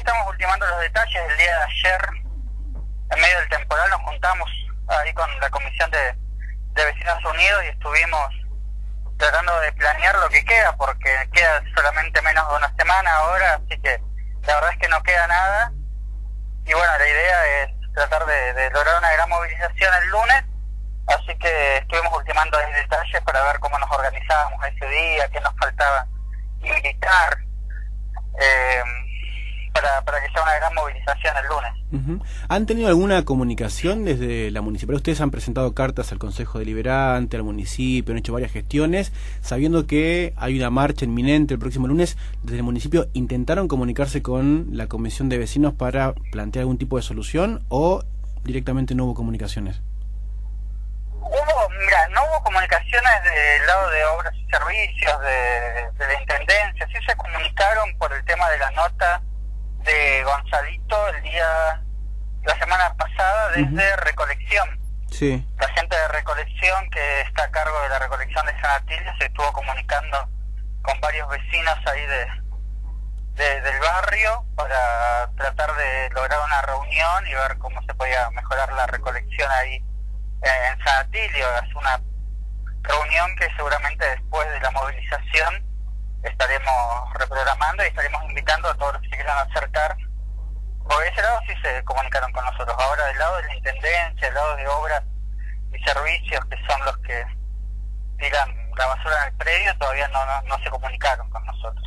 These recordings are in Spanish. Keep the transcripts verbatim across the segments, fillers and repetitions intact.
estamos ultimando los detalles. El día de ayer, en medio del temporal, nos juntamos ahí con la Comisión de, de Vecinos Unidos y estuvimos tratando de planear lo que queda, porque queda solamente menos de una semana ahora, así que la verdad es que no queda nada. Y bueno, la idea es tratar de, de lograr una gran movilización el lunes, así que estuvimos ultimando ahí detalles para ver cómo nos organizábamos ese día, qué nos faltaba invitar, eh, para, para que sea una gran movilización el lunes. Uh-huh. ¿Han tenido alguna comunicación desde la municipalidad? Ustedes han presentado cartas al Consejo Deliberante, al municipio, han hecho varias gestiones, sabiendo que hay una marcha inminente el próximo lunes. ¿Desde el municipio intentaron comunicarse con la Comisión de Vecinos para plantear algún tipo de solución o directamente no hubo comunicaciones? Hubo, mira, no hubo comunicaciones del lado de obras y servicios, de, de la Intendencia. Sí se comunicaron por el tema de la nota de Gonzalito el día, la semana pasada, desde uh-huh. Recolección. Sí. La gente de Recolección, que está a cargo de la recolección de San Atilio, se estuvo comunicando con varios vecinos ahí de, de del barrio para tratar de lograr una reunión y ver cómo se podía mejorar la recolección ahí en San Atilio. Es una reunión que seguramente después de la movilización estaremos reprogramando y estaremos invitando a todos los que se quieran acercar. Por ese lado sí se comunicaron con nosotros. Ahora del lado de la Intendencia, del lado de obras y servicios, que son los que tiran la basura en el predio, todavía no, no, no se comunicaron con nosotros.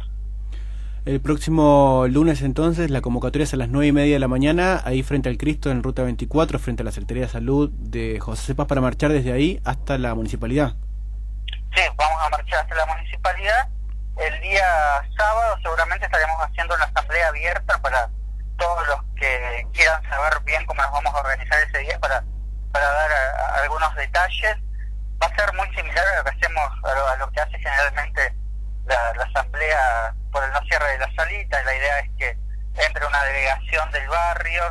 El próximo lunes entonces la convocatoria es a las nueve y media de la mañana, ahí frente al Cristo en Ruta veinticuatro, frente a la Secretaría de Salud de José Paz, para marchar desde ahí hasta la municipalidad. Sí, vamos a marchar hasta la municipalidad. El día sábado seguramente estaremos haciendo una asamblea abierta para todos los que quieran saber bien cómo nos vamos a organizar ese día, para, para dar a, a algunos detalles. Va a ser muy similar a lo que hacemos, a lo, a lo que hace generalmente la, la asamblea por el no cierre de la salita. La idea es que entre una delegación del barrio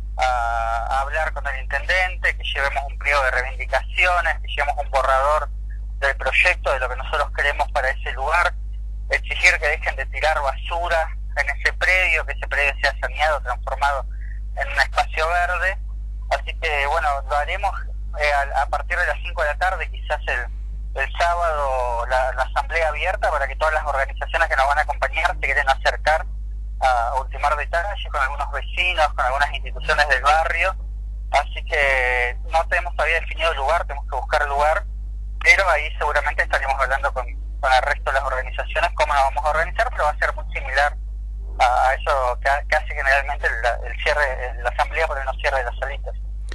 a, a hablar con el intendente, que llevemos un pliego de reivindicaciones, que llevemos un borrador del proyecto, de lo que nosotros queremos para ese lugar, exigir que dejen de tirar basura en ese predio, que ese predio sea saneado, transformado en un espacio verde. Así que bueno, lo haremos eh, a, a partir de las cinco de la tarde, quizás el el sábado, la, la asamblea abierta, para que todas las organizaciones que nos van a acompañar se quieren acercar a ultimar detalles con algunos vecinos, con algunas instituciones del barrio. Así que no tenemos todavía definido el lugar, tenemos que buscar el lugar, pero ahí seguramente estaremos hablando con, con el resto de las organizaciones cómo nos vamos a organizar, pero va a ser muy similar a, a eso que, que hace generalmente el, el cierre, la asamblea por el no cierre de las salitas.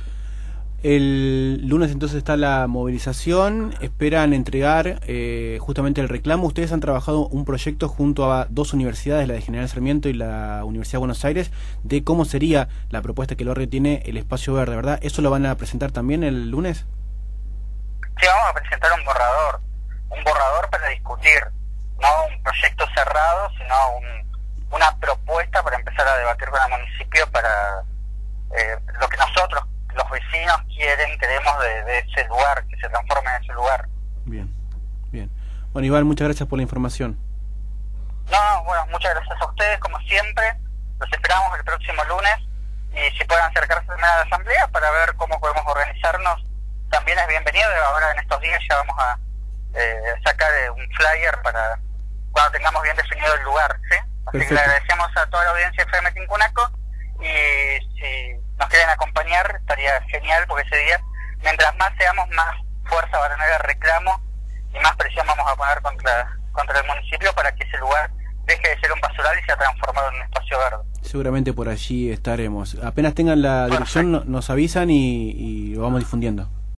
El lunes entonces está la movilización, esperan entregar eh, justamente el reclamo. Ustedes han trabajado un proyecto junto a dos universidades, la de General Sarmiento y la Universidad de Buenos Aires, de cómo sería la propuesta que el barrio tiene el espacio verde, ¿verdad? ¿Eso lo van a presentar también el lunes? Sí, vamos a presentar un borrador, un borrador para discutir, no un proyecto cerrado, sino un, una propuesta para empezar a debatir con el municipio para eh, lo que nosotros, los vecinos, quieren, queremos de, de ese lugar, que se transforme en ese lugar. Bien, bien. Bueno, Iván, muchas gracias por la información. No, bueno, muchas gracias a ustedes, como siempre. Los esperamos el próximo lunes, y si pueden acercarse a la asamblea para ver cómo podemos organizarnos, también es bienvenido. Ahora en estos días ya vamos a eh, sacar eh, un flyer para cuando tengamos bien definido el lugar, ¿sí? Así Perfecto. Que le agradecemos a toda la audiencia de F M Tincunaco, y si nos quieren acompañar estaría genial, porque ese día, mientras más seamos, más fuerza va a tener el reclamo y más presión vamos a poner contra, contra el municipio para que ese lugar deje de ser un basural y sea transformado en un espacio verde. Seguramente por allí estaremos. Apenas tengan la dirección nos avisan y, y lo vamos difundiendo.